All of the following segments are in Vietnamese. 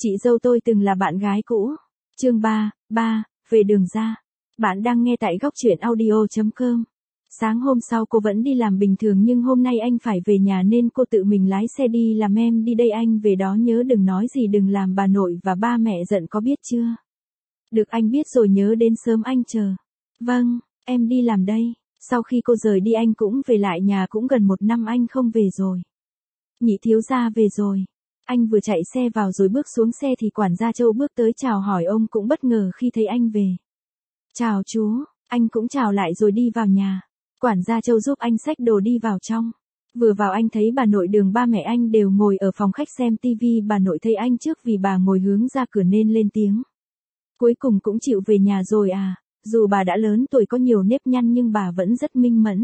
Chị dâu tôi từng là bạn gái cũ. Chương 3, về đường ra. Bạn đang nghe tại góc truyện audio.com. Sáng hôm sau cô vẫn đi làm bình thường nhưng hôm nay anh phải về nhà nên cô tự mình lái xe đi làm. Em đi đây anh về đó nhớ đừng nói gì đừng làm bà nội và ba mẹ giận có biết chưa? Được anh biết rồi nhớ đến sớm anh chờ. Vâng, em đi làm đây. Sau khi cô rời đi anh cũng về lại nhà cũng gần 1 năm anh không về rồi. Nhị thiếu gia về rồi. Anh vừa chạy xe vào rồi bước xuống xe thì quản gia Châu bước tới chào hỏi ông cũng bất ngờ khi thấy anh về. Chào chú, anh cũng chào lại rồi đi vào nhà. Quản gia Châu giúp anh xách đồ đi vào trong. Vừa vào anh thấy bà nội Đường ba mẹ anh đều ngồi ở phòng khách xem tivi. Bà nội thấy anh trước vì bà ngồi hướng ra cửa nên lên tiếng. Cuối cùng cũng chịu về nhà rồi à, dù bà đã lớn tuổi có nhiều nếp nhăn nhưng bà vẫn rất minh mẫn.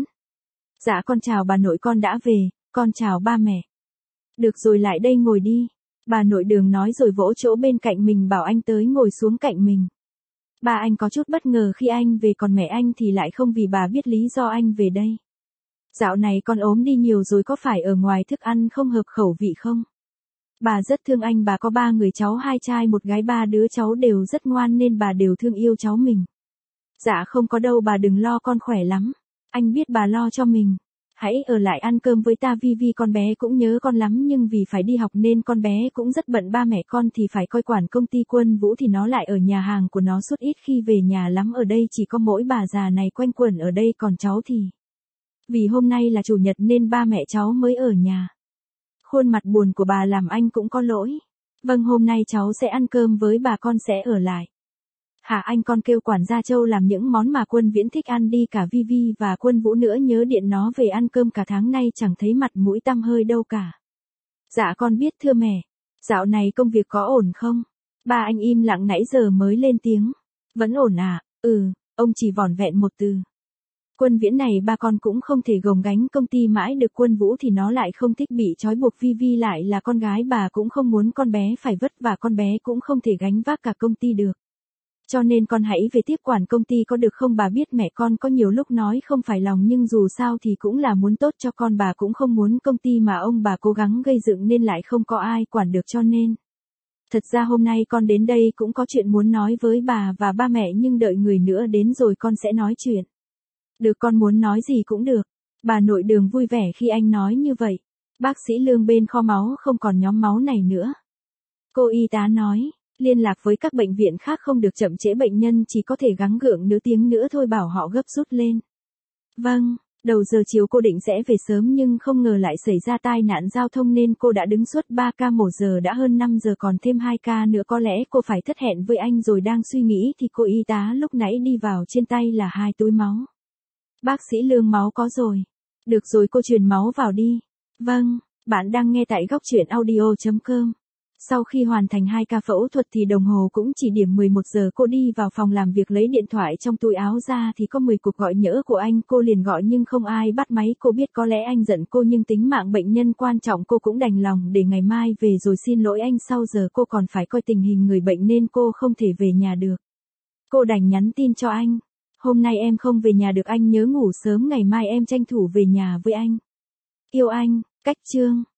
Dạ con chào bà nội con đã về, con chào ba mẹ. Được rồi lại đây ngồi đi. Bà nội Đường nói rồi vỗ chỗ bên cạnh mình bảo anh tới ngồi xuống cạnh mình. Ba anh có chút bất ngờ khi anh về còn mẹ anh thì lại không vì bà biết lý do anh về đây. Dạo này con ốm đi nhiều rồi có phải ở ngoài thức ăn không hợp khẩu vị không? Bà rất thương anh, bà có 3 người cháu 2 trai 1 gái 3 đứa cháu đều rất ngoan nên bà đều thương yêu cháu mình. Dạ không có đâu bà đừng lo con khỏe lắm. Anh biết bà lo cho mình. Hãy ở lại ăn cơm với ta Vi con bé cũng nhớ con lắm nhưng vì phải đi học nên con bé cũng rất bận ba mẹ con thì phải coi quản công ty Quân Vũ thì nó lại ở nhà hàng của nó suốt ít khi về nhà lắm ở đây chỉ có mỗi bà già này quanh quẩn ở đây còn cháu thì. Vì hôm nay là chủ nhật nên ba mẹ cháu mới ở nhà. Khuôn mặt buồn của bà làm anh cũng có lỗi. Vâng hôm nay cháu sẽ ăn cơm với bà con sẽ ở lại. Hả anh con kêu quản gia Châu làm những món mà Quân Viễn thích ăn đi cả Vi và Quân Vũ nữa nhớ điện nó về ăn cơm cả tháng nay chẳng thấy mặt mũi tăm hơi đâu cả. Dạ con biết thưa mẹ. Dạo này công việc có ổn không? Ba anh im lặng nãy giờ mới lên tiếng. Vẫn ổn à? Ông chỉ vỏn vẹn một từ. Quân Viễn này ba con cũng không thể gồng gánh công ty mãi được Quân Vũ thì nó lại không thích bị trói buộc Vi lại là con gái bà cũng không muốn con bé phải vất vả con bé cũng không thể gánh vác cả công ty được. Cho nên con hãy về tiếp quản công ty có được không bà biết mẹ con có nhiều lúc nói không phải lòng nhưng dù sao thì cũng là muốn tốt cho con bà cũng không muốn công ty mà ông bà cố gắng gây dựng nên lại không có ai quản được cho nên. Thật ra hôm nay con đến đây cũng có chuyện muốn nói với bà và ba mẹ nhưng đợi người nữa đến rồi con sẽ nói chuyện. Được con muốn nói gì cũng được. Bà nội Đường vui vẻ khi anh nói như vậy. Bác sĩ Lương bên kho máu không còn nhóm máu này nữa. Cô y tá nói. Liên lạc với các bệnh viện khác không được chậm trễ bệnh nhân chỉ có thể gắng gượng nửa tiếng nữa thôi bảo họ gấp rút lên. Vâng, đầu giờ chiều cô định sẽ về sớm nhưng không ngờ lại xảy ra tai nạn giao thông nên cô đã đứng suốt 3 ca mổ giờ đã hơn 5 giờ còn thêm 2 ca nữa có lẽ cô phải thất hẹn với anh rồi đang suy nghĩ thì cô y tá lúc nãy đi vào trên tay là 2 túi máu. Bác sĩ Lương máu có rồi. Được rồi cô truyền máu vào đi. Vâng, bạn đang nghe tại góc truyện audio.com. Sau khi hoàn thành 2 ca phẫu thuật thì đồng hồ cũng chỉ điểm 11 giờ cô đi vào phòng làm việc lấy điện thoại trong túi áo ra thì có 10 cuộc gọi nhỡ của anh cô liền gọi nhưng không ai bắt máy cô biết có lẽ anh giận cô nhưng tính mạng bệnh nhân quan trọng cô cũng đành lòng để ngày mai về rồi xin lỗi anh sau giờ cô còn phải coi tình hình người bệnh nên cô không thể về nhà được. Cô đành nhắn tin cho anh. Hôm nay em không về nhà được anh nhớ ngủ sớm ngày mai em tranh thủ về nhà với anh. Yêu anh, Cách Chương.